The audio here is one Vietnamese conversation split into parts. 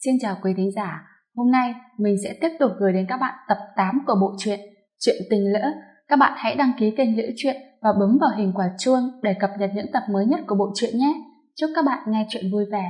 Xin chào quý thính giả, hôm nay mình sẽ tiếp tục gửi đến các bạn tập 8 của bộ truyện Chuyện Tình Lỡ. Các bạn hãy đăng ký kênh Liễu Chuyện và bấm vào hình quả chuông để cập nhật những tập mới nhất của bộ truyện nhé. Chúc các bạn nghe chuyện vui vẻ.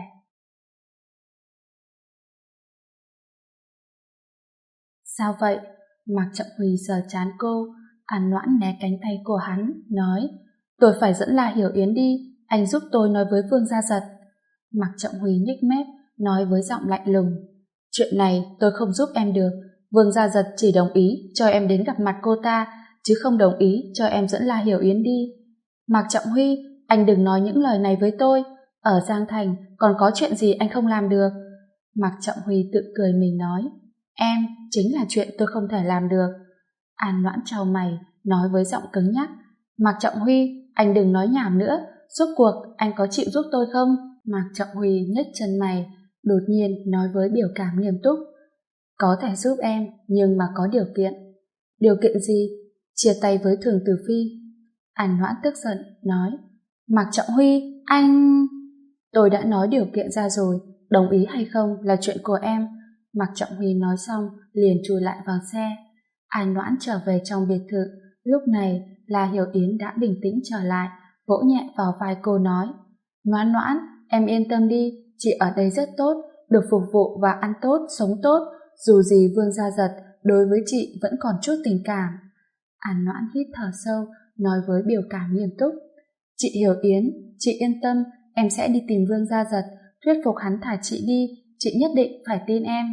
Sao vậy? Mạc Trọng Huy sờ trán cô, An Noãn né cánh tay của hắn, nói: Tôi phải dẫn La Hiểu Yến đi, anh giúp tôi nói với Vương Gia Giật. Mạc Trọng Huy nhếch mép, nói với giọng lạnh lùng: Chuyện này tôi không giúp em được. Vương Gia Giật chỉ đồng ý cho em đến gặp mặt cô ta, chứ không đồng ý cho em dẫn La Hiểu Yến đi. Mạc Trọng Huy, anh đừng nói những lời này với tôi. Ở Giang Thành còn có chuyện gì anh không làm được? Mạc Trọng Huy tự cười mình nói: Em chính là chuyện tôi không thể làm được. An Noãn chau mày, nói với giọng cứng nhắc: Mạc Trọng Huy, anh đừng nói nhảm nữa. Rốt cuộc anh có chịu giúp tôi không? Mạc Trọng Huy nhếch chân mày, đột nhiên nói với biểu cảm nghiêm túc: Có thể giúp em, nhưng mà có điều kiện. Điều kiện gì? Chia tay với Thường Tử Phi. An Noãn tức giận, nói: Mạc Trọng Huy, anh... Tôi đã nói điều kiện ra rồi, đồng ý hay không là chuyện của em. Mạc Trọng Huy nói xong, liền chui lại vào xe. An Noãn trở về trong biệt thự. Lúc này, La Hiểu Yến đã bình tĩnh trở lại, vỗ nhẹ vào vai cô nói: Noãn Noãn, em yên tâm đi, chị ở đây rất tốt, được phục vụ và ăn tốt, sống tốt. Dù gì Vương Gia Giật đối với chị vẫn còn chút tình cảm. An Noãn hít thở sâu, nói với biểu cảm nghiêm túc: Chị Hiểu Yến, chị yên tâm, em sẽ đi tìm Vương Gia Giật, thuyết phục hắn thả chị đi, chị nhất định phải tin em.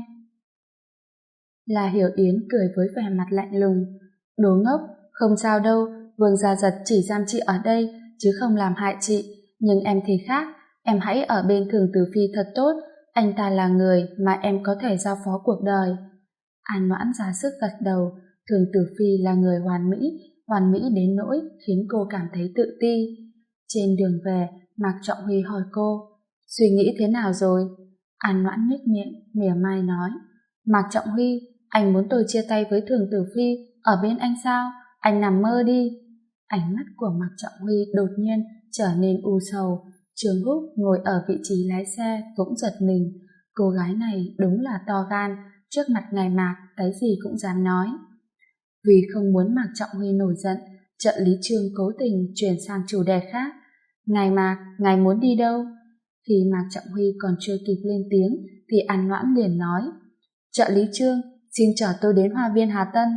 La Hiểu Yến cười với vẻ mặt lạnh lùng: Đồ ngốc, không sao đâu, Vương Gia Giật chỉ giam chị ở đây, chứ không làm hại chị. Nhưng em thì khác, em hãy ở bên Thường Tử Phi thật tốt, anh ta là người mà em có thể giao phó cuộc đời. An Noãn ra sức gật đầu. Thường Tử Phi là người hoàn mỹ đến nỗi khiến cô cảm thấy tự ti. Trên đường về, Mạc Trọng Huy hỏi cô: Suy nghĩ thế nào rồi? An Noãn nhếch miệng, mỉa mai nói: Mạc Trọng Huy, anh muốn tôi chia tay với Thường Tử Phi ở bên anh sao? Anh nằm mơ đi. Ánh mắt của Mạc Trọng Huy đột nhiên trở nên u sầu. Trương Húc ngồi ở vị trí lái xe cũng giật mình. Cô gái này đúng là to gan, trước mặt ngài Mạc cái gì cũng dám nói. Vì không muốn Mạc Trọng Huy nổi giận, trợ lý Trương cố tình chuyển sang chủ đề khác. Ngài Mạc, ngài muốn đi đâu? Khi Mạc Trọng Huy còn chưa kịp lên tiếng thì An Noãn liền nói: Trợ lý Trương, xin chở tôi đến Hoa viên Hà Tân.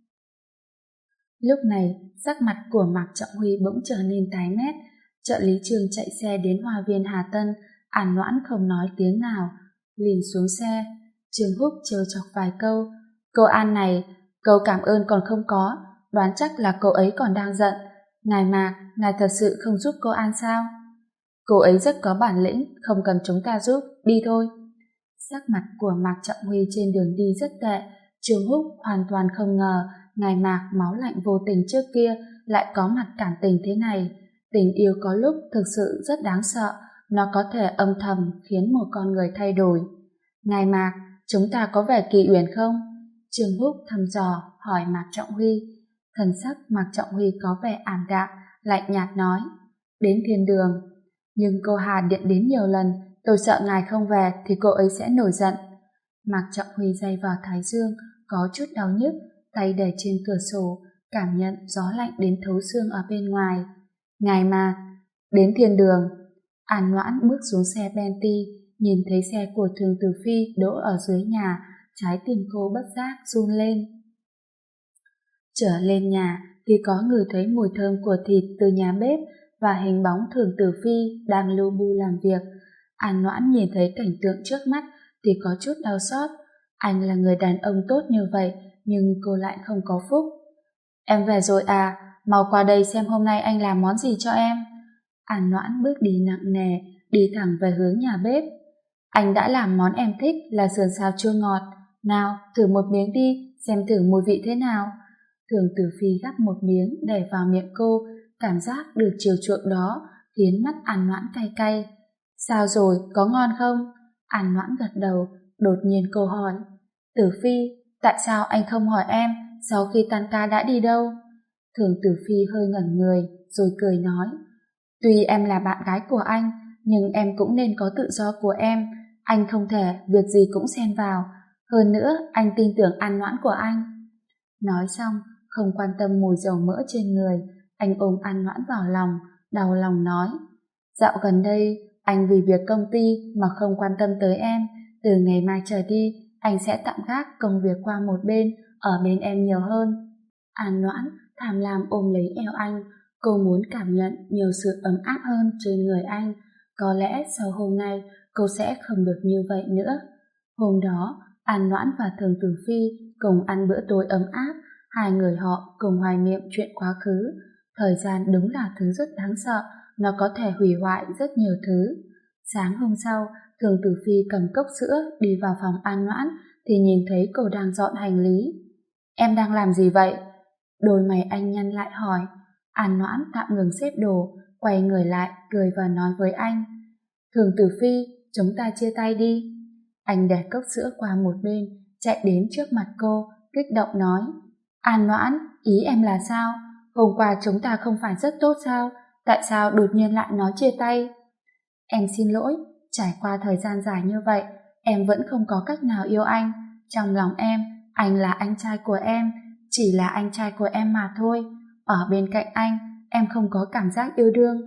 Lúc này, sắc mặt của Mạc Trọng Huy bỗng trở nên tái mét. Trợ lý Trương chạy xe đến Hoa viên Hà Tân. An Noãn không nói tiếng nào, liền xuống xe. Trương Húc trêu chọc vài câu: Cô An này, câu cảm ơn còn không có, đoán chắc là cô ấy còn đang giận. Ngài Mạc, ngài thật sự không giúp cô An sao? Cô ấy rất có bản lĩnh, không cần chúng ta giúp, đi thôi. Sắc mặt của Mạc Trọng Huy trên đường đi rất tệ. Trương Húc hoàn toàn không ngờ ngài Mạc máu lạnh vô tình trước kia lại có mặt cảm tình thế này. Tình yêu có lúc thực sự rất đáng sợ, nó có thể âm thầm khiến một con người thay đổi. Ngài Mạc, chúng ta có về Kỳ Uyển không? Trương Húc thăm dò hỏi Mạc Trọng Huy. Thần sắc Mạc Trọng Huy có vẻ ảm đạm, lạnh nhạt nói: Đến Thiên Đường. Nhưng cô Hà điện đến nhiều lần, tôi sợ ngài không về thì cô ấy sẽ nổi giận. Mạc Trọng Huy day vào thái dương, có chút đau nhức, tay để trên cửa sổ, cảm nhận gió lạnh đến thấu xương ở bên ngoài. Ngài Mạc, đến Thiên Đường. An Noãn bước xuống xe Bentley, nhìn thấy xe của Thường Tử Phi đỗ ở dưới nhà, trái tim cô bất giác run lên. Trở lên nhà thì có người thấy mùi thơm của thịt từ nhà bếp và hình bóng Thường Tử Phi đang lu bu làm việc. An Noãn nhìn thấy cảnh tượng trước mắt thì có chút đau xót. Anh là người đàn ông tốt như vậy, nhưng cô lại không có phúc. Em về rồi à, mau qua đây xem hôm nay anh làm món gì cho em. An Noãn bước đi nặng nề, đi thẳng về hướng nhà bếp. Anh đã làm món em thích là sườn xào chua ngọt. Nào, thử một miếng đi, xem thử mùi vị thế nào. Thường Tử Phi gắp một miếng để vào miệng cô, cảm giác được chiều chuộng đó khiến mắt An Noãn cay cay. Sao rồi, có ngon không? An Noãn gật đầu, đột nhiên cô hỏi: Tử Phi, tại sao anh không hỏi em sau khi tan ca đã đi đâu? Thường Tử Phi hơi ngẩn người, rồi cười nói: Tuy em là bạn gái của anh, nhưng em cũng nên có tự do của em. Anh không thể việc gì cũng xen vào. Hơn nữa, anh tin tưởng An Noãn của anh. Nói xong, không quan tâm mùi dầu mỡ trên người, anh ôm An Noãn vào lòng, đau lòng nói. Dạo gần đây, anh vì việc công ty mà không quan tâm tới em. Từ ngày mai trở đi, anh sẽ tạm gác công việc qua một bên, ở bên em nhiều hơn. An Noãn tham lam ôm lấy eo anh, cô muốn cảm nhận nhiều sự ấm áp hơn trên người anh. Có lẽ sau hôm nay, cô sẽ không được như vậy nữa. Hôm đó, An Noãn và Thường Tử Phi cùng ăn bữa tối ấm áp, hai người họ cùng hoài niệm chuyện quá khứ. Thời gian đúng là thứ rất đáng sợ, nó có thể hủy hoại rất nhiều thứ. Sáng hôm sau, Thường Tử Phi cầm cốc sữa đi vào phòng An Noãn thì nhìn thấy cô đang dọn hành lý. Em đang làm gì vậy? Đôi mày anh nhăn lại hỏi. An Noãn tạm ngừng xếp đồ, quay người lại cười và nói với anh. Thường Tử Phi, chúng ta chia tay đi. Anh để cốc sữa qua một bên, chạy đến trước mặt cô, kích động nói. An Noãn, ý em là sao? Hôm qua chúng ta không phải rất tốt sao? Tại sao đột nhiên lại nói chia tay? Em xin lỗi, trải qua thời gian dài như vậy, em vẫn không có cách nào yêu anh. Trong lòng em, anh là anh trai của em, chỉ là anh trai của em mà thôi. Ở bên cạnh anh, em không có cảm giác yêu đương.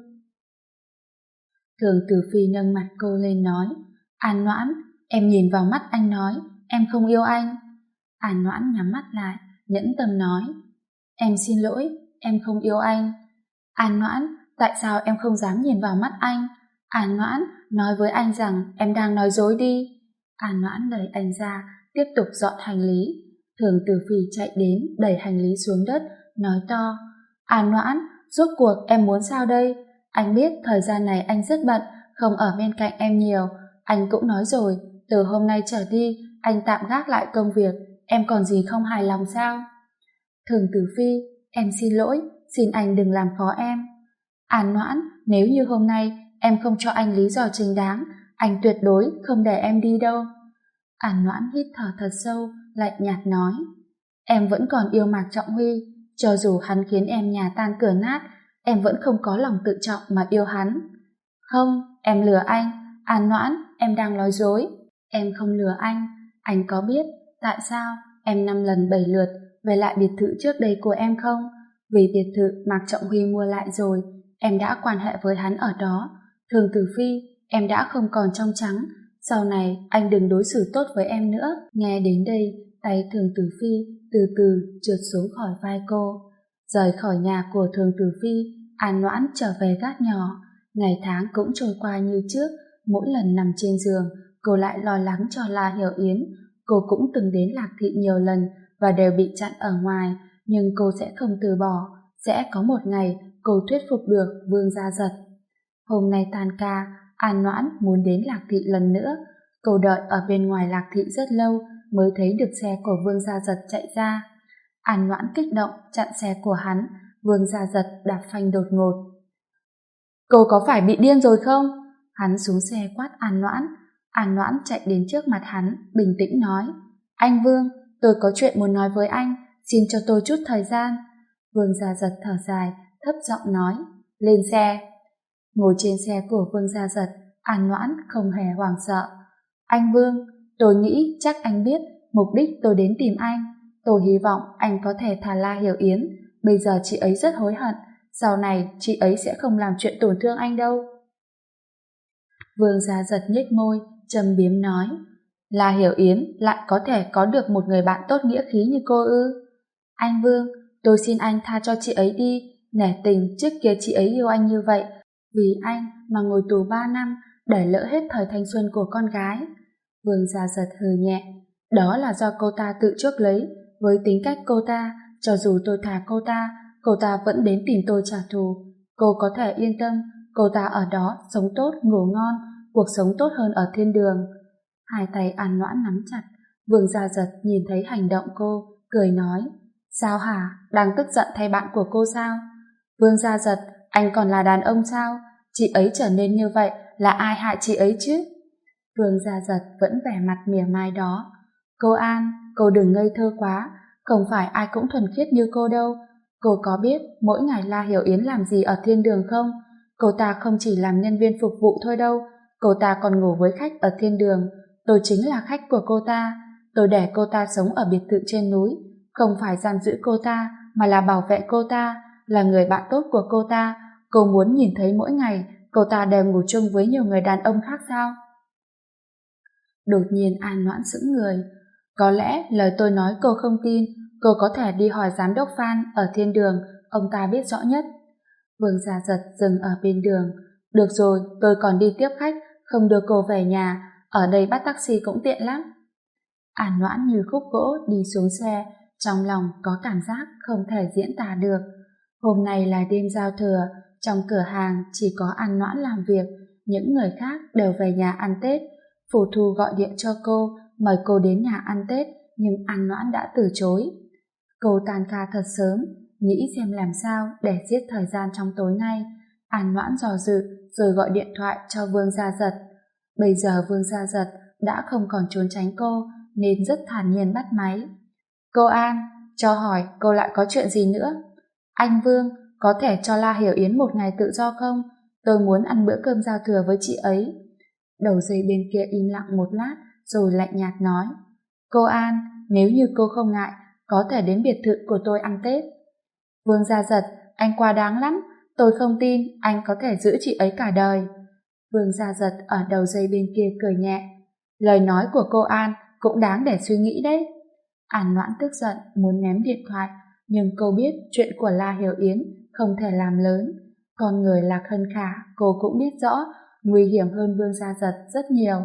Thường Tử Phi nâng mặt cô lên nói. An Noãn, em nhìn vào mắt anh nói, em không yêu anh. An Noãn nhắm mắt lại, nhẫn tâm nói. Em xin lỗi, em không yêu anh. An Noãn, tại sao em không dám nhìn vào mắt anh? An Noãn, nói với anh rằng em đang nói dối đi. An Noãn đẩy anh ra, tiếp tục dọn hành lý. Thường Tử Phi chạy đến, đẩy hành lý xuống đất, nói to. An Noãn, rốt cuộc em muốn sao đây? Anh biết thời gian này anh rất bận, không ở bên cạnh em nhiều. Anh cũng nói rồi, từ hôm nay trở đi, anh tạm gác lại công việc, em còn gì không hài lòng sao? Thường Tử Phi, em xin lỗi, xin anh đừng làm khó em. An Noãn, nếu như hôm nay em không cho anh lý do chính đáng, anh tuyệt đối không để em đi đâu. An Noãn hít thở thật sâu, lạnh nhạt nói. Em vẫn còn yêu Mạc Trọng Huy, cho dù hắn khiến em nhà tan cửa nát, em vẫn không có lòng tự trọng mà yêu hắn. Không, em lừa anh. An Noãn, em đang nói dối. Em không lừa anh có biết tại sao em 5 lần 7 lượt về lại biệt thự trước đây của em không? Vì biệt thự Mạc Trọng Huy mua lại rồi, em đã quan hệ với hắn ở đó. Thường Tử Phi, em đã không còn trong trắng, sau này anh đừng đối xử tốt với em nữa. Nghe đến đây, tay Thường Tử Phi từ từ trượt xuống khỏi vai cô. Rời khỏi nhà của Thường Tử Phi, An Noãn trở về gác nhỏ. Ngày tháng cũng trôi qua như trước, mỗi lần nằm trên giường, cô lại lo lắng cho La Hiểu Yến. Cô cũng từng đến Lạc Thị nhiều lần và đều bị chặn ở ngoài, nhưng cô sẽ không từ bỏ. Sẽ có một ngày cô thuyết phục được Vương Gia Giật. Hôm nay tan ca, An Noãn muốn đến Lạc Thị lần nữa. Cô đợi ở bên ngoài Lạc Thị rất lâu mới thấy được xe của Vương Gia Giật chạy ra. An Noãn kích động chặn xe của hắn, Vương Gia Giật đạp phanh đột ngột. Cô có phải bị điên rồi không? Hắn xuống xe quát An Noãn. An Noãn chạy đến trước mặt hắn, bình tĩnh nói. Anh Vương, tôi có chuyện muốn nói với anh, xin cho tôi chút thời gian. Vương Gia Giật thở dài, thấp giọng nói. Lên xe. Ngồi trên xe của Vương Gia Giật, An Noãn không hề hoảng sợ. Anh Vương, tôi nghĩ chắc anh biết mục đích tôi đến tìm anh. Tôi hy vọng anh có thể thả La Hiểu Yến. Bây giờ chị ấy rất hối hận, sau này chị ấy sẽ không làm chuyện tổn thương anh đâu. Vương Gia Giật nhếch môi, châm biếm nói. La Hiểu Yến lại có thể có được một người bạn tốt nghĩa khí như cô ư? Anh Vương, tôi xin anh tha cho chị ấy đi. Nể tình trước kia chị ấy yêu anh như vậy, vì anh mà ngồi tù 3 năm, để lỡ hết thời thanh xuân của con gái. Vương Gia Giật hừ nhẹ. Đó là do cô ta tự chuốc lấy. Với tính cách cô ta, cho dù tôi thả cô ta vẫn đến tìm tôi trả thù. Cô có thể yên tâm, cô ta ở đó sống tốt, ngủ ngon, cuộc sống tốt hơn ở thiên đường. Hai tay An Noãn nắm chặt. Vương Gia Giật nhìn thấy hành động cô, cười nói. Sao hả? Đang tức giận thay bạn của cô sao? Vương Gia Giật, anh còn là đàn ông sao? Chị ấy trở nên như vậy là ai hại chị ấy chứ? Vương Gia Giật vẫn vẻ mặt mỉa mai đó. Cô An, cô đừng ngây thơ quá, không phải ai cũng thuần khiết như cô đâu. Cô có biết mỗi ngày La Hiểu Yến làm gì ở thiên đường không? Cô ta không chỉ làm nhân viên phục vụ thôi đâu, cô ta còn ngủ với khách ở thiên đường. Tôi chính là khách của cô ta. Tôi để cô ta sống ở biệt thự trên núi, không phải giam giữ cô ta, mà là bảo vệ cô ta, là người bạn tốt của cô ta. Cô muốn nhìn thấy mỗi ngày cô ta đều ngủ chung với nhiều người đàn ông khác sao? Đột nhiên An Noãn sững người. Có lẽ lời tôi nói cô không tin, cô có thể đi hỏi giám đốc Phan ở thiên đường, ông ta biết rõ nhất. Vương Gia Giật dừng ở bên đường. Được rồi, tôi còn đi tiếp khách, không đưa cô về nhà, ở đây bắt taxi cũng tiện lắm. An Noãn như khúc gỗ đi xuống xe, trong lòng có cảm giác không thể diễn tả được. Hôm nay là đêm giao thừa, trong cửa hàng chỉ có An Noãn làm việc, những người khác đều về nhà ăn Tết. Phù Thu gọi điện cho cô, mời cô đến nhà ăn Tết, nhưng An Noãn đã từ chối. Cô tan ca thật sớm, nghĩ xem làm sao để giết thời gian trong tối nay. An Noãn dò dự rồi gọi điện thoại cho Vương Gia Giật. Bây giờ Vương Gia Giật đã không còn trốn tránh cô, nên rất thản nhiên bắt máy. Cô An, cho hỏi cô lại có chuyện gì nữa? Anh Vương, có thể cho La Hiểu Yến một ngày tự do không? Tôi muốn ăn bữa cơm giao thừa với chị ấy. Đầu dây bên kia im lặng một lát rồi lạnh nhạt nói. Cô An, nếu như cô không ngại, có thể đến biệt thự của tôi ăn Tết. Vương Gia Giật, anh quá đáng lắm, tôi không tin anh có thể giữ chị ấy cả đời. Vương Gia Giật ở đầu dây bên kia cười nhẹ. Lời nói của cô An cũng đáng để suy nghĩ đấy. An Noãn tức giận muốn ném điện thoại, nhưng cô biết chuyện của La Hiểu Yến không thể làm lớn. Con người Lạc Hân Khả cô cũng biết rõ, nguy hiểm hơn Vương Gia Giật rất nhiều.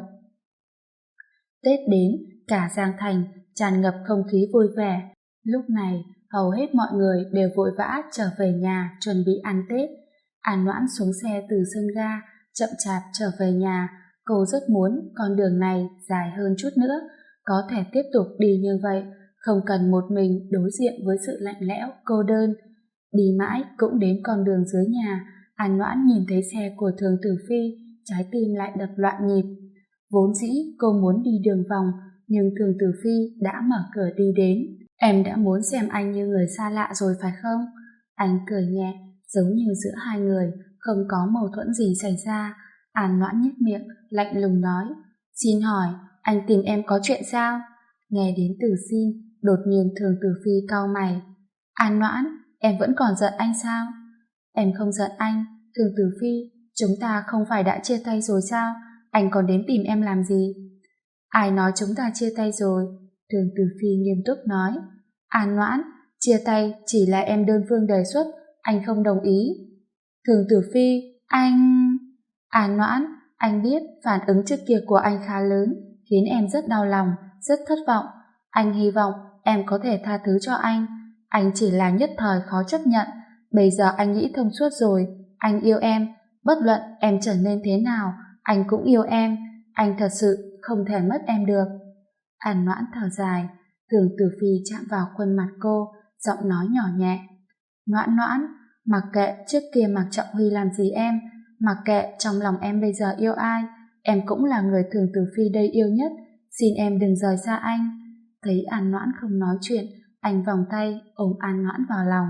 Tết đến, cả Giang Thành tràn ngập không khí vui vẻ. Lúc này, hầu hết mọi người đều vội vã trở về nhà chuẩn bị ăn Tết. An Noãn xuống xe từ sân ga, chậm chạp trở về nhà. Cô rất muốn con đường này dài hơn chút nữa, có thể tiếp tục đi như vậy, không cần một mình đối diện với sự lạnh lẽo, cô đơn. Đi mãi cũng đến con đường dưới nhà, An Noãn nhìn thấy xe của Thường Tử Phi, trái tim lại đập loạn nhịp. Vốn dĩ cô muốn đi đường vòng, nhưng Thường Tử Phi đã mở cửa đi đến. Em đã muốn xem anh như người xa lạ rồi phải không? Anh cười nhẹ, giống như giữa hai người không có mâu thuẫn gì xảy ra. An Noãn nhếch miệng, lạnh lùng nói. Xin hỏi, anh tìm em có chuyện sao? Nghe đến từ xin, đột nhiên Thường Tử Phi cau mày. An Noãn, em vẫn còn giận anh sao? Em không giận anh, Thường Tử Phi, chúng ta không phải đã chia tay rồi sao? Anh còn đến tìm em làm gì? Ai nói chúng ta chia tay rồi? Thường Tử Phi nghiêm túc nói. An Noãn, chia tay chỉ là em đơn phương đề xuất, anh không đồng ý. Thường Tử Phi, anh... An Noãn, anh biết phản ứng trước kia của anh khá lớn, khiến em rất đau lòng, rất thất vọng. Anh hy vọng em có thể tha thứ cho anh. Anh chỉ là nhất thời khó chấp nhận. Bây giờ anh nghĩ thông suốt rồi. Anh yêu em. Bất luận em trở nên thế nào, anh cũng yêu em. Anh thật sự không thể mất em được. An Noãn thở dài. Thường Tử Phi chạm vào khuôn mặt cô, giọng nói nhỏ nhẹ. Noãn Noãn, mặc kệ trước kia Mạc Trọng Huy làm gì em, mặc kệ trong lòng em bây giờ yêu ai, em cũng là người Thường Tử Phi đây yêu nhất. Xin em đừng rời xa anh. Thấy An Noãn không nói chuyện, anh vòng tay ôm An Noãn vào lòng.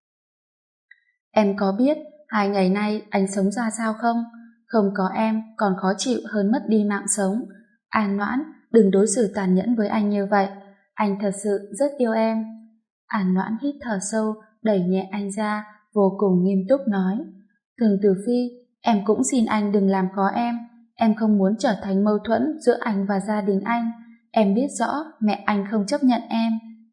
Em có biết 2 ngày nay anh sống ra sao không? Không có em còn khó chịu hơn mất đi mạng sống. An Noãn, đừng đối xử tàn nhẫn với anh như vậy. Anh thật sự rất yêu em. An Noãn hít thở sâu, đẩy nhẹ anh ra, vô cùng nghiêm túc nói. Thường Tử Phi, em cũng xin anh đừng làm khó em. Em không muốn trở thành mâu thuẫn giữa anh và gia đình anh. Em biết rõ mẹ anh không chấp nhận em.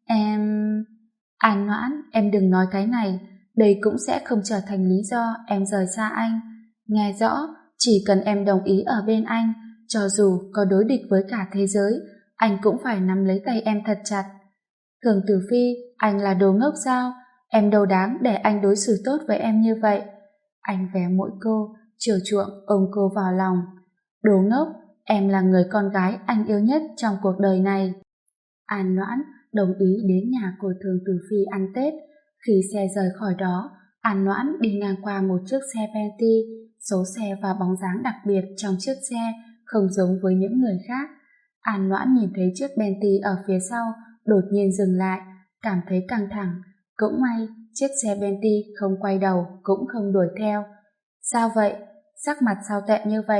An Noãn, em đừng nói cái này. Đây cũng sẽ không trở thành lý do em rời xa anh. Nghe rõ, chỉ cần em đồng ý ở bên anh, cho dù có đối địch với cả thế giới, anh cũng phải nắm lấy tay em thật chặt. Thường Tử Phi, anh là đồ ngốc sao? Em đâu đáng để anh đối xử tốt với em như vậy. Anh véo mũi cô, chiều chuộng ôm cô vào lòng. Đồ ngốc, em là người con gái anh yêu nhất trong cuộc đời này. An Noãn đồng ý đến nhà của Thường Tử Phi ăn Tết. Khi xe rời khỏi đó, An Noãn đi ngang qua một chiếc xe Bentley. Số xe và bóng dáng đặc biệt trong chiếc xe không giống với những người khác. An Noãn nhìn thấy chiếc Bentley ở phía sau, đột nhiên dừng lại, cảm thấy căng thẳng. Cũng may, chiếc xe Bentley không quay đầu cũng không đuổi theo. Sao vậy? Sắc mặt sao tệ như vậy?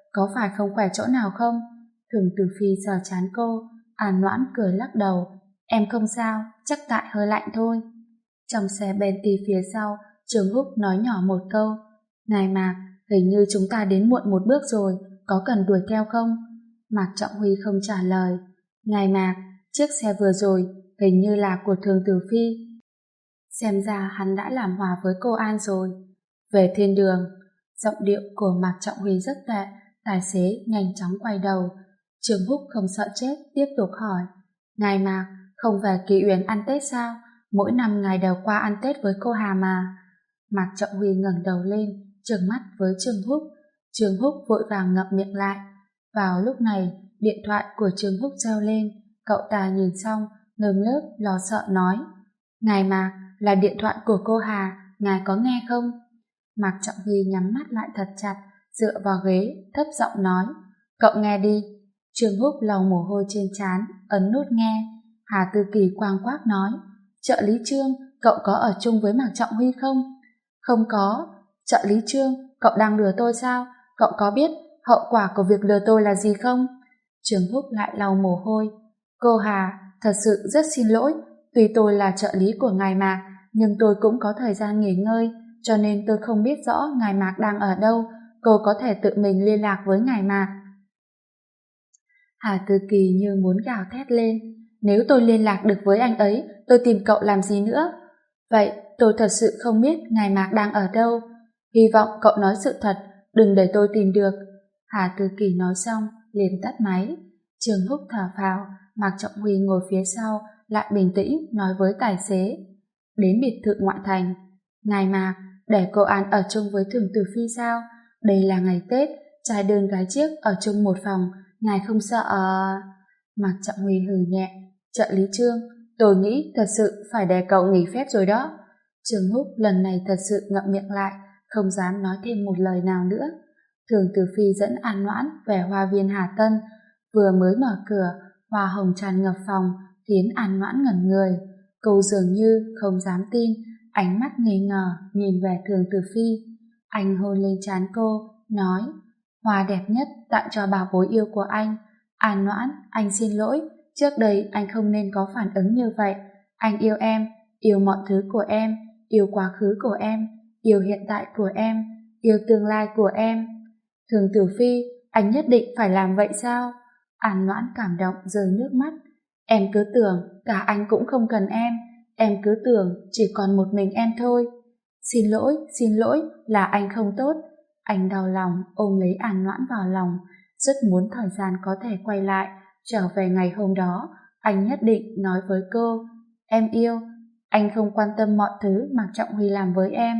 có phải không khỏe chỗ nào không? Thường Tử Phi sờ trán cô, An Noãn cười lắc đầu. Em không sao, chắc tại hơi lạnh thôi. Trong xe Bentley phía sau, Trương Húc nói nhỏ một câu. Ngài Mạc, hình như chúng ta đến muộn một bước rồi, có cần đuổi theo không? Mạc Trọng Huy không trả lời. Ngài Mạc, chiếc xe vừa rồi, hình như là của Thường Tử Phi. Xem ra hắn đã làm hòa với cô An rồi. Về thiên đường, giọng điệu của Mạc Trọng Huy rất tệ, tài xế nhanh chóng quay đầu. Trương Húc không sợ chết, tiếp tục hỏi. Ngài Mạc, không về Kỳ Uyển ăn Tết sao? Mỗi năm ngài đều qua ăn Tết với cô Hà mà. Mạc Trọng Huy ngẩng đầu lên, trừng mắt với Trương Húc. Trương Húc vội vàng ngậm miệng lại. Vào lúc này, điện thoại của Trương Húc reo lên. Cậu ta nhìn xong, ngừng lớp lo sợ nói. Ngài Mạc, là điện thoại của cô Hà, ngài có nghe không? Mạc Trọng Huy nhắm mắt lại thật chặt, dựa vào ghế, thấp giọng nói. Cậu nghe đi. Trương Húc lau mồ hôi trên trán, ấn nút nghe. Hà Tư Kỳ quang quác nói. Trợ lý Trương, cậu có ở chung với Mạc Trọng Huy không? Không có. Trợ lý Trương, cậu đang lừa tôi sao? Cậu có biết hậu quả của việc lừa tôi là gì không? Trương Húc lại lau mồ hôi. Cô Hà, thật sự rất xin lỗi. Tuy tôi là trợ lý của ngài Mạc, nhưng tôi cũng có thời gian nghỉ ngơi, cho nên tôi không biết rõ ngài Mạc đang ở đâu. Cô có thể tự mình liên lạc với ngài Mạc. Hà Tư Kỳ như muốn gào thét lên. Nếu tôi liên lạc được với anh ấy, tôi tìm cậu làm gì nữa? Vậy tôi thật sự không biết ngài Mạc đang ở đâu. Hy vọng cậu nói sự thật, đừng để tôi tìm được. Hà Tư Kỳ nói xong, liền tắt máy. Trương Húc thở phào, Mạc Trọng Huy ngồi phía sau, lại bình tĩnh nói với tài xế. Đến biệt thự ngoại thành. Ngài Mạc, để cô An ở chung với Thường Tử Phi sao? Đây là ngày Tết, trai đơn gái chiếc ở chung một phòng, ngài không sợ Mạc Trọng Huy hừ nhẹ. Trợ lý Trương, tôi nghĩ thật sự phải để cậu nghỉ phép rồi đó. Trương Húc lần này thật sự ngậm miệng lại, không dám nói thêm một lời nào nữa. Thường Tử Phi dẫn An Noãn về hoa viên Hà Tân, vừa mới mở cửa, hoa hồng tràn ngập phòng, khiến An Noãn ngẩn người. Cô dường như không dám tin, ánh mắt nghi ngờ nhìn về Thường Tử Phi. Anh hôn lên trán cô, nói: Hoa đẹp nhất tặng cho bảo bối yêu của anh. An Noãn, anh xin lỗi, trước đây anh không nên có phản ứng như vậy. Anh yêu em, yêu mọi thứ của em, yêu quá khứ của em, yêu hiện tại của em, yêu tương lai của em. Thường Tử Phi, anh nhất định phải làm vậy sao? An Noãn cảm động rơi nước mắt. Em cứ tưởng cả anh cũng không cần em cứ tưởng chỉ còn một mình em thôi. Xin lỗi, là anh không tốt. Anh đau lòng ôm lấy An Noãn vào lòng, rất muốn thời gian có thể quay lại, trở về ngày hôm đó. Anh nhất định nói với cô, em yêu, anh không quan tâm mọi thứ Mạc Trọng Huy làm với em.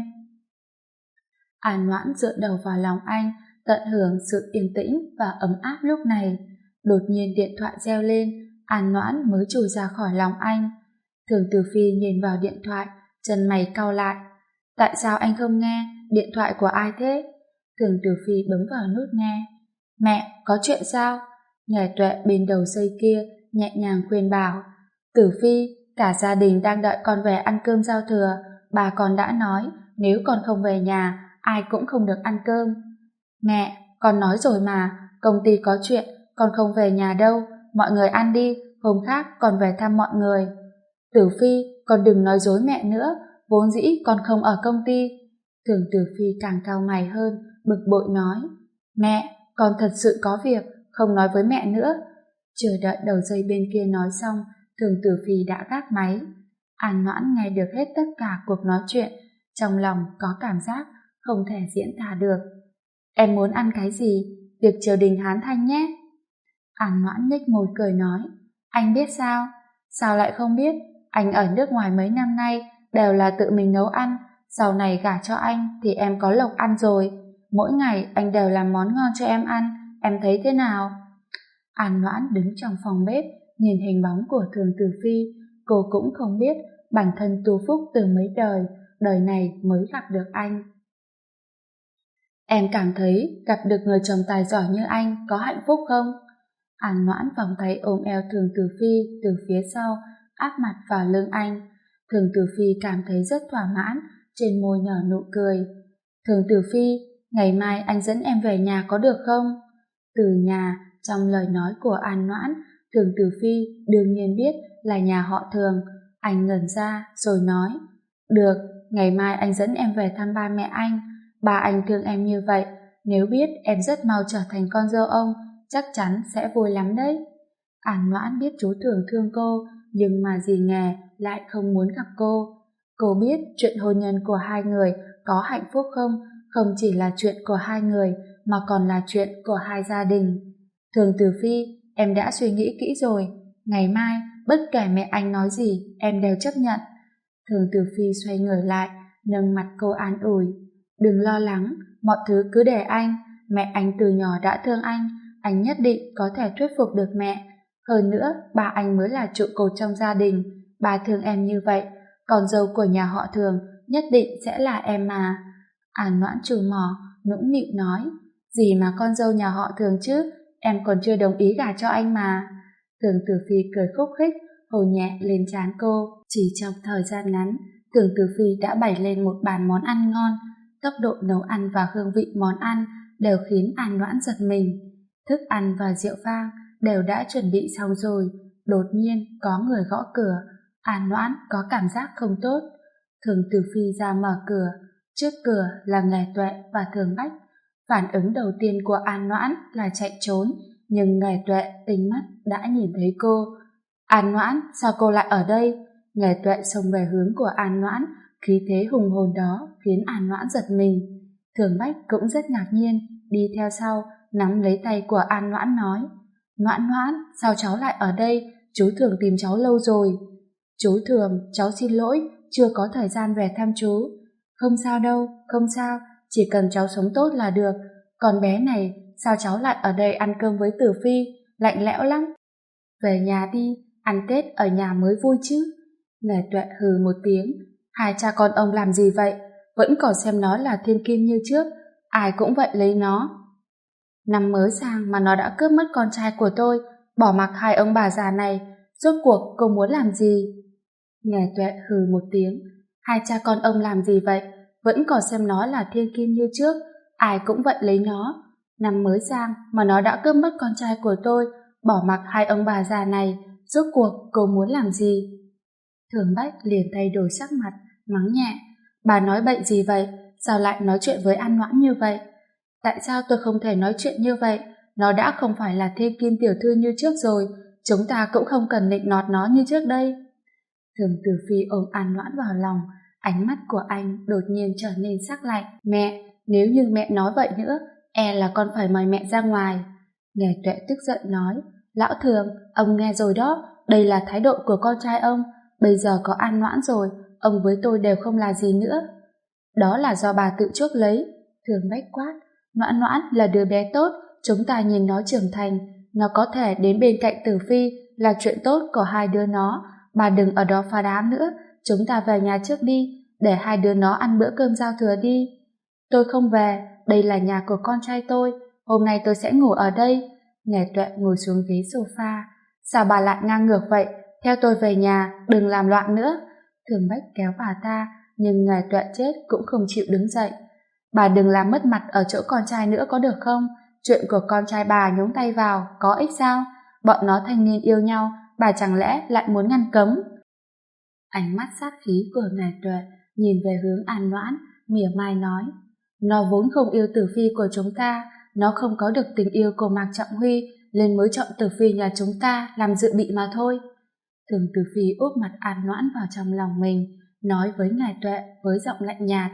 An Noãn dựa đầu vào lòng anh, tận hưởng sự yên tĩnh và ấm áp lúc này. Đột nhiên điện thoại reo lên, An Noãn mới trồi ra khỏi lòng anh. Thường Tử Phi nhìn vào điện thoại, chân mày cau lại. Tại sao anh không nghe? Điện thoại của ai thế? Thường Tử Phi bấm vào nút nghe. Mẹ, có chuyện sao? Nhảy Tuệ bên đầu dây kia nhẹ nhàng khuyên bảo. Tử Phi, cả gia đình đang đợi con về ăn cơm giao thừa. Bà con đã nói, nếu con không về nhà, ai cũng không được ăn cơm. Mẹ, con nói rồi mà, công ty có chuyện, con không về nhà đâu. Mọi người ăn đi, hôm khác con về thăm mọi người. Tử Phi, con đừng nói dối mẹ nữa, vốn dĩ con không ở công ty. Thường Tử Phi càng cau mày hơn, bực bội nói. Mẹ, con thật sự có việc, không nói với mẹ nữa. Chờ đợi đầu dây bên kia nói xong, Thường Tử Phi đã gác máy. An Noãn nghe được hết tất cả cuộc nói chuyện, trong lòng có cảm giác không thể diễn tả được. Em muốn ăn cái gì? Tiệc triều đình Hán Thanh nhé. An Noãn nhếch môi cười nói. Anh biết sao? Sao lại không biết? Anh ở nước ngoài mấy năm nay đều là tự mình nấu ăn, sau này gả cho anh thì em có lộc ăn rồi. Mỗi ngày anh đều làm món ngon cho em ăn, em thấy thế nào? An Noãn đứng trong phòng bếp, nhìn hình bóng của Thường Tử Phi. Cô cũng không biết bản thân tu phúc từ mấy đời, đời này mới gặp được anh. Em cảm thấy gặp được người chồng tài giỏi như anh có hạnh phúc không? An Noãn vòng tay ôm eo Thường Tử Phi từ phía sau, áp mặt vào lưng anh. Thường Tử Phi cảm thấy rất thỏa mãn, trên môi nở nụ cười. Thường Tử Phi, ngày mai anh dẫn em về nhà có được không? Từ nhà, trong lời nói của An Noãn, Thường Tử Phi đương nhiên biết là nhà họ Thường. Anh ngẩn ra rồi nói, được, ngày mai anh dẫn em về thăm ba mẹ anh. Ba anh thương em như vậy, nếu biết em rất mau trở thành con dâu ông, chắc chắn sẽ vui lắm đấy. An Noãn biết chú Thường thương cô, nhưng mà dì Nghè lại không muốn gặp cô. Cô biết chuyện hôn nhân của hai người có hạnh phúc không chỉ là chuyện của hai người, mà còn là chuyện của hai gia đình. Thường Tử Phi, em đã suy nghĩ kỹ rồi, ngày mai bất kể mẹ anh nói gì em đều chấp nhận. Thường Tử Phi xoay người lại, nâng mặt cô an ủi, đừng lo lắng, mọi thứ cứ để anh, mẹ anh từ nhỏ đã thương anh nhất định có thể thuyết phục được mẹ. Hơn nữa, ba anh mới là trụ cột trong gia đình, ba thương em như vậy, con dâu của nhà họ Thường nhất định sẽ là em mà. An Noãn trừ mỏ, nũng nịu nói, gì mà con dâu nhà họ Thường chứ, em còn chưa đồng ý gả cho anh mà. Thường Tử Phi cười khúc khích, hôn nhẹ lên trán cô. Chỉ trong thời gian ngắn, Thường Tử Phi đã bày lên một bàn món ăn ngon. Tốc độ nấu ăn và hương vị món ăn đều khiến An Noãn giật mình. Thức ăn và rượu vang đều đã chuẩn bị xong rồi, đột nhiên có người gõ cửa. An Noãn có cảm giác không tốt. Thường Tử Phi ra mở cửa, trước cửa là Nghè Tuệ và Thường Bách. Phản ứng đầu tiên của An Noãn là chạy trốn, nhưng Nghè Tuệ tinh mắt đã nhìn thấy cô. An Noãn, sao cô lại ở đây? Nghè Tuệ xông về hướng của An Noãn, khí thế hùng hồn đó khiến An Noãn giật mình. Thường Bách cũng rất ngạc nhiên, đi theo sau, nắm lấy tay của An Noãn nói, Noãn Noãn, sao cháu lại ở đây? Chú Thường tìm cháu lâu rồi. Chú Thường, cháu xin lỗi, chưa có thời gian về thăm chú. Không sao đâu, không sao, chỉ cần cháu sống tốt là được. Còn bé này, sao cháu lại ở đây ăn cơm với Tử Phi, lạnh lẽo lắm. Về nhà đi, ăn Tết ở nhà mới vui chứ. Nghè Tuệ hừ một tiếng, hai cha con ông làm gì vậy? Vẫn còn xem nó là thiên kim như trước, ai cũng vậy lấy nó. Năm mới sang mà nó đã cướp mất con trai của tôi, bỏ mặc hai ông bà già này, rốt cuộc cô muốn làm gì? Nghè Tuệ hừ một tiếng, hai cha con ông làm gì vậy? Vẫn còn xem nó là thiên kim như trước, ai cũng vậy lấy nó. Năm mới sang mà nó đã cướp mất con trai của tôi, bỏ mặc hai ông bà già này, rốt cuộc cô muốn làm gì? Thường Bách liền thay đổi sắc mặt, mắng nhẹ, bà nói bậy gì vậy? Sao lại nói chuyện với An Noãn như vậy? Tại sao tôi không thể nói chuyện như vậy? Nó đã không phải là thiên kim tiểu thư như trước rồi, chúng ta cũng không cần nịnh nọt nó như trước đây. Thường Tử Phi ôm An Noãn vào lòng, ánh mắt của anh đột nhiên trở nên sắc lạnh. Mẹ, nếu như mẹ nói vậy nữa, e là con phải mời mẹ ra ngoài. Nghè Tuệ tức giận nói, lão Thường, ông nghe rồi đó, đây là thái độ của con trai ông, bây giờ có An Noãn rồi, ông với tôi đều không là gì nữa. Đó là do bà tự chuốc lấy. Thường Bách quát, Noãn Noãn là đứa bé tốt, chúng ta nhìn nó trưởng thành, nó có thể đến bên cạnh Tử Phi là chuyện tốt của hai đứa nó, bà đừng ở đó phá đám nữa, chúng ta về nhà trước đi, để hai đứa nó ăn bữa cơm giao thừa đi. Tôi không về, đây là nhà của con trai tôi, hôm nay tôi sẽ ngủ ở đây. Nghè Tuệ ngồi xuống ghế sofa. Sao bà lại ngang ngược vậy? Theo tôi về nhà, đừng làm loạn nữa. Thường Bách kéo bà ta, nhưng Nghè Tuệ chết cũng không chịu đứng dậy. Bà đừng làm mất mặt ở chỗ con trai nữa có được không? Chuyện của con trai bà nhúng tay vào, có ích sao? Bọn nó thanh niên yêu nhau, bà chẳng lẽ lại muốn ngăn cấm? Ánh mắt sát khí của Nghè Tuệ nhìn về hướng An Noãn, mỉa mai nói, nó vốn không yêu Tử Phi của chúng ta, nó không có được tình yêu của Mạc Trọng Huy, nên mới chọn Tử Phi nhà chúng ta làm dự bị mà thôi. Thường Tử Phi úp mặt An Noãn vào trong lòng mình, nói với Nghè Tuệ với giọng lạnh nhạt,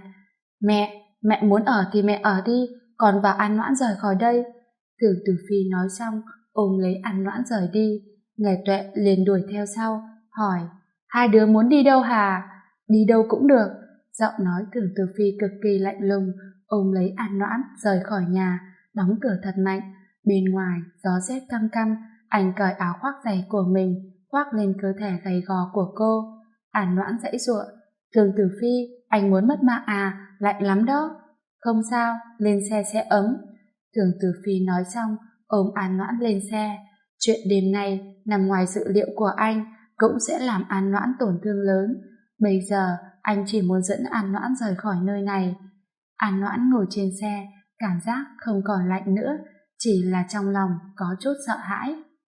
mẹ muốn ở thì mẹ ở đi, còn và An Noãn rời khỏi đây. Thường Tử Phi nói xong, ôm lấy An Noãn rời đi. Nghè Tuệ liền đuổi theo sau, hỏi, hai đứa muốn đi đâu hả? Đi đâu cũng được. Giọng nói Thường Tử Phi cực kỳ lạnh lùng, ôm lấy An Noãn rời khỏi nhà, đóng cửa thật mạnh. Bên ngoài gió rét căm căm, anh cởi áo khoác dày của mình, khoác lên cơ thể gầy gò của cô. An Noãn giãy giụa, Thường Tử Phi, anh muốn mất mạng à? Lạnh lắm đó. Không sao, lên xe sẽ ấm. Thường Tử Phi nói xong, ôm An Noãn lên xe. Chuyện đêm nay nằm ngoài dự liệu của anh, cũng sẽ làm An Noãn tổn thương lớn. Bây giờ anh chỉ muốn dẫn An Noãn rời khỏi nơi này. An Noãn ngồi trên xe, cảm giác không còn lạnh nữa, chỉ là trong lòng có chút sợ hãi.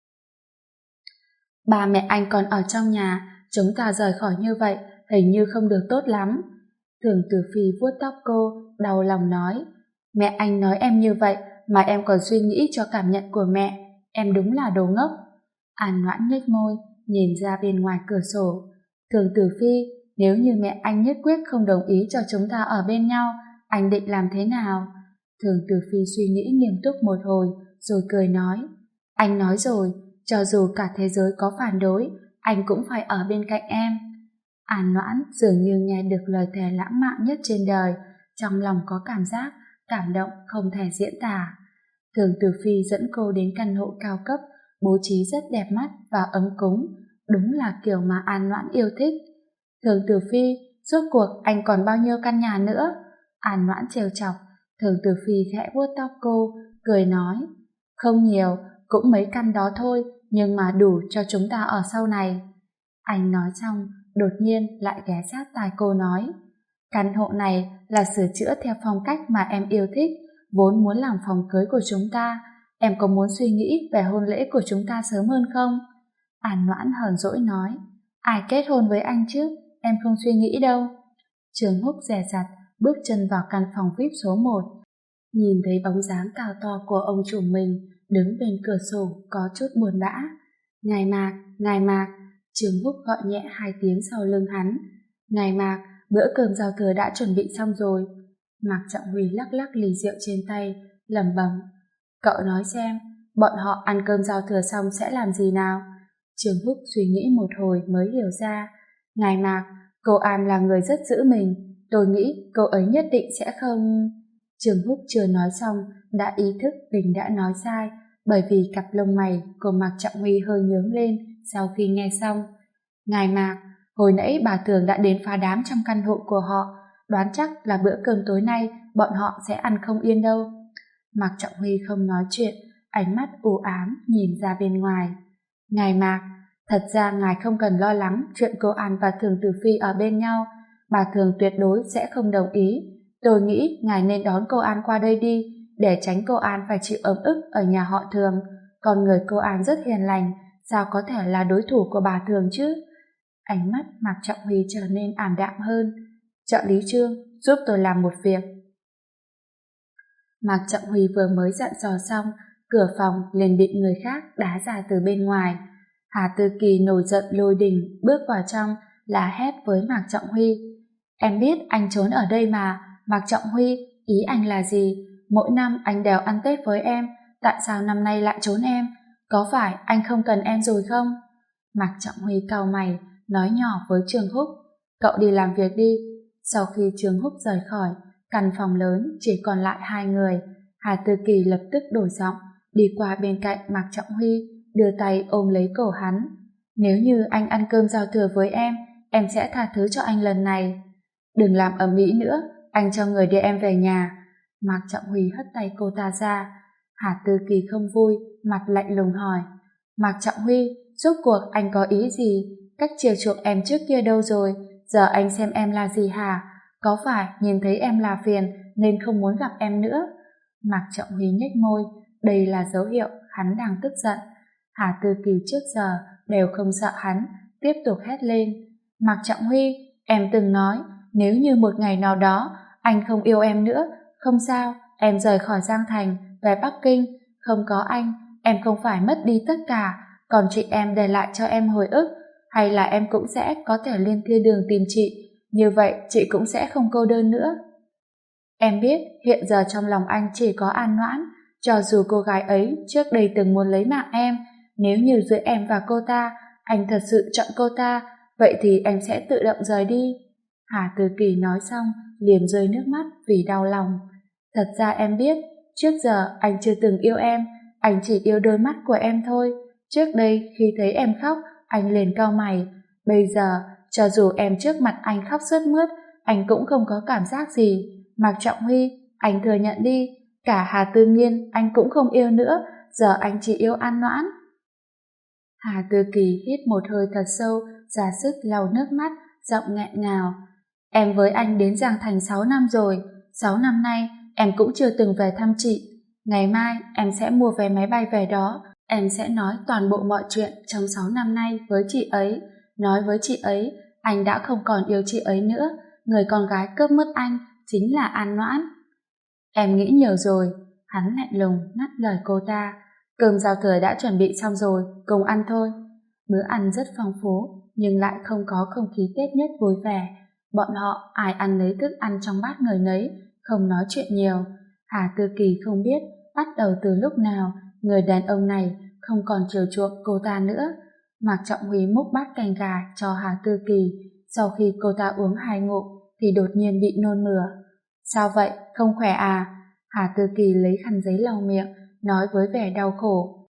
Ba mẹ anh còn ở trong nhà, chúng ta rời khỏi như vậy hình như không được tốt lắm. Thường Tử Phi vuốt tóc cô, đau lòng nói, mẹ anh nói em như vậy mà em còn suy nghĩ cho cảm nhận của mẹ, em đúng là đồ ngốc. An Noãn nhếch môi, nhìn ra bên ngoài cửa sổ. Thường Tử Phi, nếu như mẹ anh nhất quyết không đồng ý cho chúng ta ở bên nhau, anh định làm thế nào? Thường Tử Phi suy nghĩ nghiêm túc một hồi, rồi cười nói, anh nói rồi, cho dù cả thế giới có phản đối, anh cũng phải ở bên cạnh em. An Noãn dường như nghe được lời thề lãng mạn nhất trên đời, trong lòng có cảm giác cảm động không thể diễn tả. Thường Tử Phi dẫn cô đến căn hộ cao cấp, bố trí rất đẹp mắt và ấm cúng, đúng là kiểu mà An Noãn yêu thích. Thường Tử Phi, rốt cuộc anh còn bao nhiêu căn nhà nữa? An Noãn trêu chọc. Thường Tử Phi khẽ vuốt tóc cô, cười nói, không nhiều, cũng mấy căn đó thôi, nhưng mà đủ cho chúng ta ở sau này. Anh nói xong, đột nhiên lại ghé sát tai cô nói, căn hộ này là sửa chữa theo phong cách mà em yêu thích, vốn muốn làm phòng cưới của chúng ta. Em có muốn suy nghĩ về hôn lễ của chúng ta sớm hơn không? An Noãn hờn dỗi nói, ai kết hôn với anh chứ, em không suy nghĩ đâu. Trường Húc dè dặt bước chân vào căn phòng VIP số 1, nhìn thấy bóng dáng cao to của ông chủ mình đứng bên cửa sổ có chút buồn bã. Ngài Mạc, Trường Húc gọi nhẹ 2 tiếng sau lưng hắn. Ngài Mạc, bữa cơm giao thừa đã chuẩn bị xong rồi. Mạc Trọng Huy lắc lắc ly rượu trên tay, lẩm bẩm, cậu nói xem, bọn họ ăn cơm giao thừa xong sẽ làm gì nào? Trường Húc suy nghĩ một hồi mới hiểu ra. Ngài Mạc, cô An là người rất giữ mình, tôi nghĩ cô ấy nhất định sẽ không... Trường Húc chưa nói xong đã ý thức mình đã nói sai, bởi vì cặp lông mày của Mạc Trọng Huy hơi nhướng lên sau khi nghe xong. Ngài Mạc, hồi nãy bà Thường đã đến phá đám trong căn hộ của họ, đoán chắc là bữa cơm tối nay bọn họ sẽ ăn không yên đâu. Mạc Trọng Huy không nói chuyện, ánh mắt u ám nhìn ra bên ngoài. Ngài Mạc, thật ra ngài không cần lo lắng chuyện cô An và Thường Tử Phi ở bên nhau, bà Thường tuyệt đối sẽ không đồng ý. Tôi nghĩ ngài nên đón cô An qua đây đi, để tránh cô An phải chịu ấm ức ở nhà họ Thường. Con người cô An rất hiền lành, sao có thể là đối thủ của bà Thường chứ? Ánh mắt Mạc Trọng Huy trở nên ảm đạm hơn. Trợ lý Trương, giúp tôi làm một việc. Mạc Trọng Huy vừa mới dặn dò xong, cửa phòng liền bị người khác đá ra từ bên ngoài. Hà Tư Kỳ nổi giận lôi đình bước vào trong là hét với Mạc Trọng Huy. Em biết anh trốn ở đây mà, Mạc Trọng Huy, ý anh là gì? Mỗi năm anh đều ăn Tết với em, tại sao năm nay lại trốn em? Có phải anh không cần em rồi không? Mạc Trọng Huy cau mày, nói nhỏ với Trường Húc, cậu đi làm việc đi. Sau khi Trường Húc rời khỏi, căn phòng lớn chỉ còn lại 2 người. Hà Tư Kỳ lập tức đổi giọng, đi qua bên cạnh Mạc Trọng Huy, đưa tay ôm lấy cổ hắn. Nếu như anh ăn cơm giao thừa với em sẽ tha thứ cho anh lần này. Đừng làm ầm ĩ nữa, anh cho người đưa em về nhà. Mạc Trọng Huy hất tay cô ta ra. Hà Tư Kỳ không vui, mặt lạnh lùng hỏi, Mạc Trọng Huy, rốt cuộc anh có ý gì? Cách chiều chuộng em trước kia đâu rồi? Giờ anh xem em là gì hả? Có phải nhìn thấy em là phiền nên không muốn gặp em nữa? Mạc Trọng Huy nhếch môi, đây là dấu hiệu hắn đang tức giận. Hà Tư Kỳ trước giờ đều không sợ hắn, tiếp tục hét lên. Mạc Trọng Huy, em từng nói, nếu như một ngày nào đó anh không yêu em nữa, không sao, em rời khỏi Giang Thành, về Bắc Kinh, không có anh, em không phải mất đi tất cả, còn chị em để lại cho em hồi ức, hay là em cũng sẽ có thể lên thiên đường tìm chị, như vậy chị cũng sẽ không cô đơn nữa. Em biết hiện giờ trong lòng anh chỉ có An Noãn, cho dù cô gái ấy trước đây từng muốn lấy mạng em, nếu như giữa em và cô ta, anh thật sự chọn cô ta, vậy thì em sẽ tự động rời đi. Hà Tư Kỳ nói xong, liền rơi nước mắt vì đau lòng. Thật ra em biết, trước giờ anh chưa từng yêu em, anh chỉ yêu đôi mắt của em thôi. Trước đây khi thấy em khóc, anh liền cau mày. Bây giờ, cho dù em trước mặt anh khóc sướt mướt, anh cũng không có cảm giác gì. Mạc Trọng Huy, anh thừa nhận đi, cả Hà Tư Nghiên anh cũng không yêu nữa, giờ anh chỉ yêu An Noãn. Hà Tư Kỳ hít một hơi thật sâu, ra sức lau nước mắt, giọng nghẹn ngào. Em với anh đến Giang Thành 6 năm rồi, 6 năm nay em cũng chưa từng về thăm chị. Ngày mai em sẽ mua vé máy bay về đó. Em sẽ nói toàn bộ mọi chuyện trong 6 năm nay với chị ấy. Nói với chị ấy, anh đã không còn yêu chị ấy nữa. Người con gái cướp mất anh chính là An Noãn. Em nghĩ nhiều rồi. Hắn lạnh lùng ngắt lời cô ta. Cơm giao thừa đã chuẩn bị xong rồi, cùng ăn thôi. Bữa ăn rất phong phú, nhưng lại không có không khí Tết nhất vui vẻ. Bọn họ ai ăn lấy thức ăn trong bát người nấy, không nói chuyện nhiều. Hà Tư Kỳ không biết bắt đầu từ lúc nào người đàn ông này không còn chiều chuộng cô ta nữa. Mạc Trọng Huy múc bát canh gà cho Hà Tư Kỳ. Sau khi cô ta uống 2 ngụm thì đột nhiên bị nôn mửa. Sao vậy, không khỏe à? Hà Tư Kỳ lấy khăn giấy lau miệng, nói với vẻ đau khổ.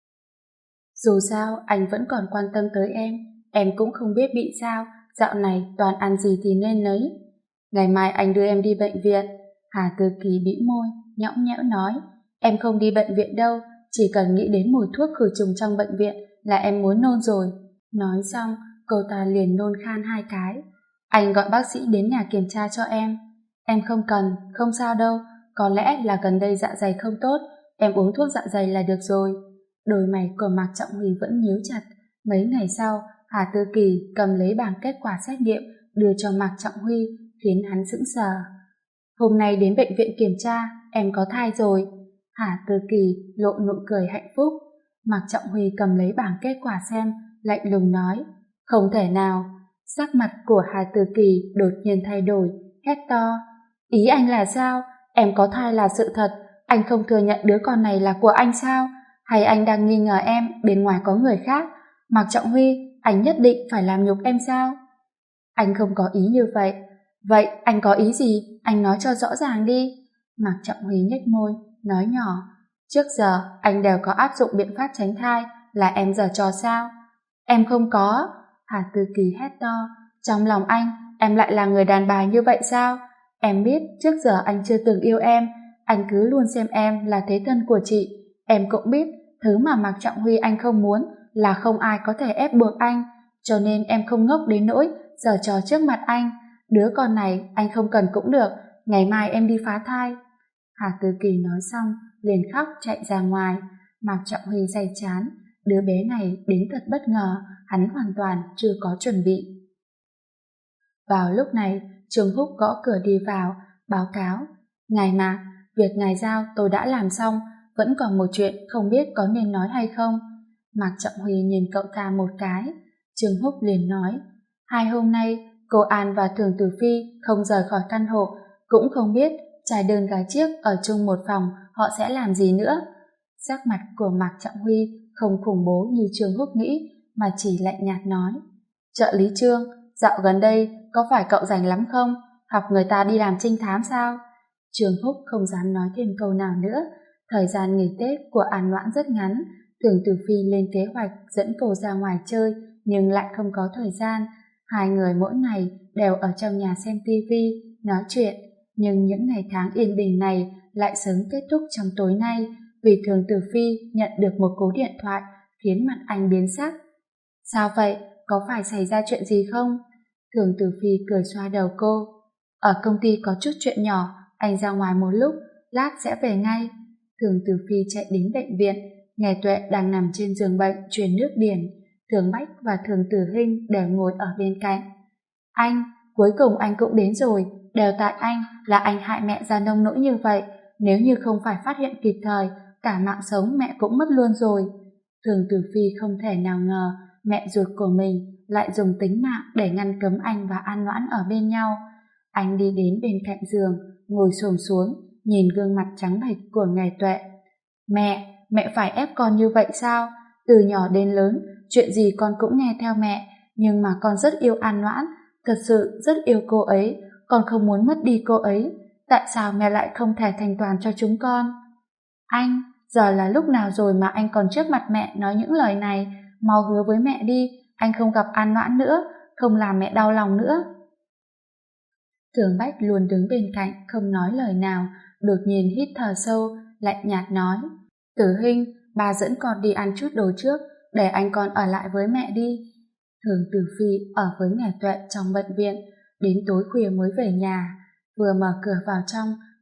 Dù sao, anh vẫn còn quan tâm tới em cũng không biết bị sao, dạo này toàn ăn gì thì nên nấy. Ngày mai anh đưa em đi bệnh viện. Hà Tư Kỳ bĩu môi, nhõng nhẽo nói, em không đi bệnh viện đâu, chỉ cần nghĩ đến mùi thuốc khử trùng trong bệnh viện là em muốn nôn rồi. Nói xong, cô ta liền nôn khan 2 cái. Anh gọi bác sĩ đến nhà kiểm tra cho em. Em không cần, không sao đâu, có lẽ là gần đây dạ dày không tốt, em uống thuốc dạ dày là được rồi. Đôi mày của Mạc Trọng Huy vẫn nhíu chặt. Mấy ngày sau, Hà Tư Kỳ cầm lấy bảng kết quả xét nghiệm đưa cho Mạc Trọng Huy, khiến hắn sững sờ. Hôm nay đến bệnh viện kiểm tra, em có thai rồi. Hà Tư Kỳ lộ nụ cười hạnh phúc. Mạc Trọng Huy cầm lấy bảng kết quả xem, lạnh lùng nói, không thể nào. Sắc mặt của Hà Tư Kỳ đột nhiên thay đổi, hét to, ý anh là sao? Em có thai là sự thật, anh không thừa nhận đứa con này là của anh sao? Hay anh đang nghi ngờ em bên ngoài có người khác? Mạc Trọng Huy, anh nhất định phải làm nhục em sao? Anh không có ý như vậy. Vậy anh có ý gì? Anh nói cho rõ ràng đi. Mạc Trọng Huy nhếch môi, nói nhỏ, trước giờ anh đều có áp dụng biện pháp tránh thai, là em giở trò sao? Em không có. Hà Tư Kỳ hét to, trong lòng anh, em lại là người đàn bà như vậy sao? Em biết trước giờ anh chưa từng yêu em, anh cứ luôn xem em là thế thân của chị. Em cũng biết thứ mà Mạc Trọng Huy anh không muốn là không ai có thể ép buộc anh, cho nên em không ngốc đến nỗi giở trò trước mặt anh. Đứa con này anh không cần cũng được, ngày mai em đi phá thai. Hà Tư Kỳ nói xong liền khóc chạy ra ngoài. Mạc Trọng Huy day chán, đứa bé này đến thật bất ngờ, hắn hoàn toàn chưa có chuẩn bị. Vào lúc này, Trương Húc gõ cửa đi vào, báo cáo, ngài Mạc, việc ngài giao tôi đã làm xong, vẫn còn một chuyện không biết có nên nói hay không. Mạc Trọng Huy nhìn cậu ta một cái. Trương Húc liền nói, 2 hôm nay cô An và Thường Tử Phi không rời khỏi căn hộ, cũng không biết trai đơn gái chiếc ở chung một phòng họ sẽ làm gì nữa. Sắc mặt của Mạc Trọng Huy không khủng bố như Trương Húc nghĩ, mà chỉ lạnh nhạt nói, trợ lý Trương, dạo gần đây có phải cậu rảnh lắm không? Học người ta đi làm trinh thám sao? Trương Húc không dám nói thêm câu nào nữa. Thời gian nghỉ Tết của An Noãn rất ngắn. Thường Tử Phi lên kế hoạch dẫn cô ra ngoài chơi, nhưng lại không có thời gian. 2 người mỗi ngày đều ở trong nhà xem tivi, nói chuyện. Nhưng những ngày tháng yên bình này lại sớm kết thúc trong tối nay, vì Thường Tử Phi nhận được một cú điện thoại khiến mặt anh biến sắc. Sao vậy? Có phải xảy ra chuyện gì không? Thường Tử Phi cười xoa đầu cô. Ở công ty có chút chuyện nhỏ, anh ra ngoài một lúc, lát sẽ về ngay. Thường Tử Phi chạy đến bệnh viện, nghe Tuệ đang nằm trên giường bệnh truyền nước biển. Thường Bách và Thường Tử Hinh đều ngồi ở bên cạnh. Anh, cuối cùng anh cũng đến rồi, đều tại anh, là anh hại mẹ ra nông nỗi như vậy. Nếu như không phải phát hiện kịp thời, cả mạng sống mẹ cũng mất luôn rồi. Thường Tử Phi không thể nào ngờ mẹ ruột của mình lại dùng tính mạng để ngăn cấm anh và An Noãn ở bên nhau. Anh đi đến bên cạnh giường, ngồi xổm xuống, nhìn gương mặt trắng bệch của Ngài Tuệ. Mẹ phải ép con như vậy sao? Từ nhỏ đến lớn, chuyện gì con cũng nghe theo mẹ, nhưng mà con rất yêu An Noãn, thật sự rất yêu cô ấy, con không muốn mất đi cô ấy. Tại sao mẹ lại không thể thành toàn cho chúng con? Anh, giờ là lúc nào rồi mà anh còn trước mặt mẹ nói những lời này? Mau hứa với mẹ đi, anh không gặp An Noãn nữa, không làm mẹ đau lòng nữa. Thường Bách luôn đứng bên cạnh, không nói lời nào, đột nhiên hít thở sâu, lạnh nhạt nói, Tử Hinh, bà dẫn con đi ăn chút đồ trước, để anh con ở lại với mẹ đi. Thường Tử Phi ở với Ngài Tuệ trong bệnh viện, đến tối khuya mới về nhà. Vừa mở cửa vào trong,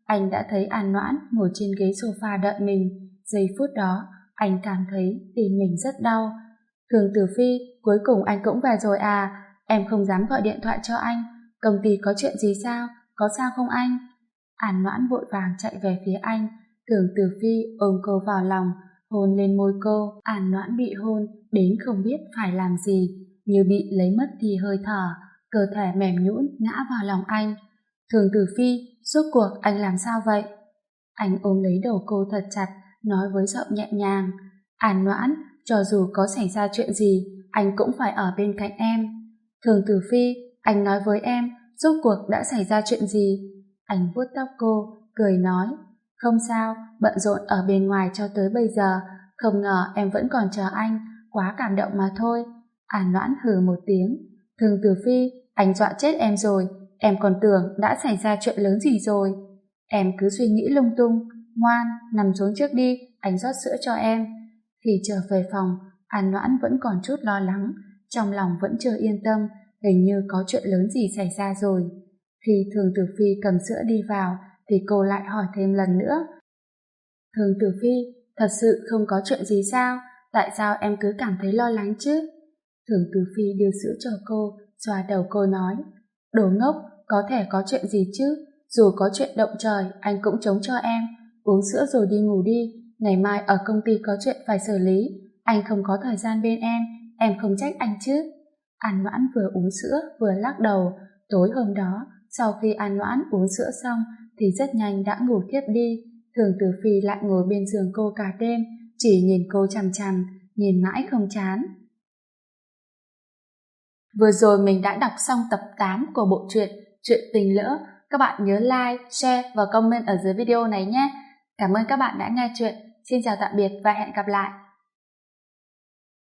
anh đã thấy An Noãn ngồi trên ghế sofa đợi mình. Giây phút đó, anh cảm thấy tim mình rất đau. Thường Tử Phi, cuối cùng anh cũng về rồi à? Em không dám gọi điện thoại cho anh. Công ty có chuyện gì sao? Có sao không anh? An Noãn vội vàng chạy về phía anh. Thường Tử Phi ôm cô vào lòng, hôn lên môi cô. An Noãn bị hôn đến không biết phải làm gì, như bị lấy mất đi hơi thở, cơ thể mềm nhũn ngã vào lòng anh. Thường Tử Phi, rốt cuộc anh làm sao vậy? Anh ôm lấy đầu cô thật chặt, nói với giọng nhẹ nhàng. An Noãn, cho dù có xảy ra chuyện gì, anh cũng phải ở bên cạnh em. Thường Tử Phi, anh nói với em, rốt cuộc đã xảy ra chuyện gì? Anh vuốt tóc cô, cười nói. Không sao, bận rộn ở bên ngoài cho tới bây giờ, không ngờ em vẫn còn chờ anh, quá cảm động mà thôi. An Noãn hừ một tiếng. Thường Tử Phi, anh dọa chết em rồi, em còn tưởng đã xảy ra chuyện lớn gì rồi. Em cứ suy nghĩ lung tung, ngoan, nằm xuống trước đi, anh rót sữa cho em. Khi trở về phòng, An Noãn vẫn còn chút lo lắng, trong lòng vẫn chưa yên tâm, hình như có chuyện lớn gì xảy ra rồi. Khi Thường Tử Phi cầm sữa đi vào, thì cô lại hỏi thêm lần nữa. Thường Tử Phi, thật sự không có chuyện gì sao? Tại sao em cứ cảm thấy lo lắng chứ? Thường Tử Phi đưa sữa cho cô, xoa đầu cô nói. Đồ ngốc, có thể có chuyện gì chứ? Dù có chuyện động trời, anh cũng chống cho em. Uống sữa rồi đi ngủ đi, ngày mai ở công ty có chuyện phải xử lý. Anh không có thời gian bên em không trách anh chứ? An Noãn vừa uống sữa vừa lắc đầu. Tối hôm đó, sau khi An Noãn uống sữa xong thì rất nhanh đã ngủ thiếp đi. Thường Tử Phi lại ngồi bên giường cô cả đêm, chỉ nhìn cô chằm chằm, nhìn mãi không chán. Vừa rồi mình đã đọc xong tập 8 của bộ truyện Chuyện Tình Lỡ. Các bạn nhớ like, share và comment ở dưới video này nhé. Cảm ơn các bạn đã nghe chuyện. Xin chào tạm biệt và hẹn gặp lại.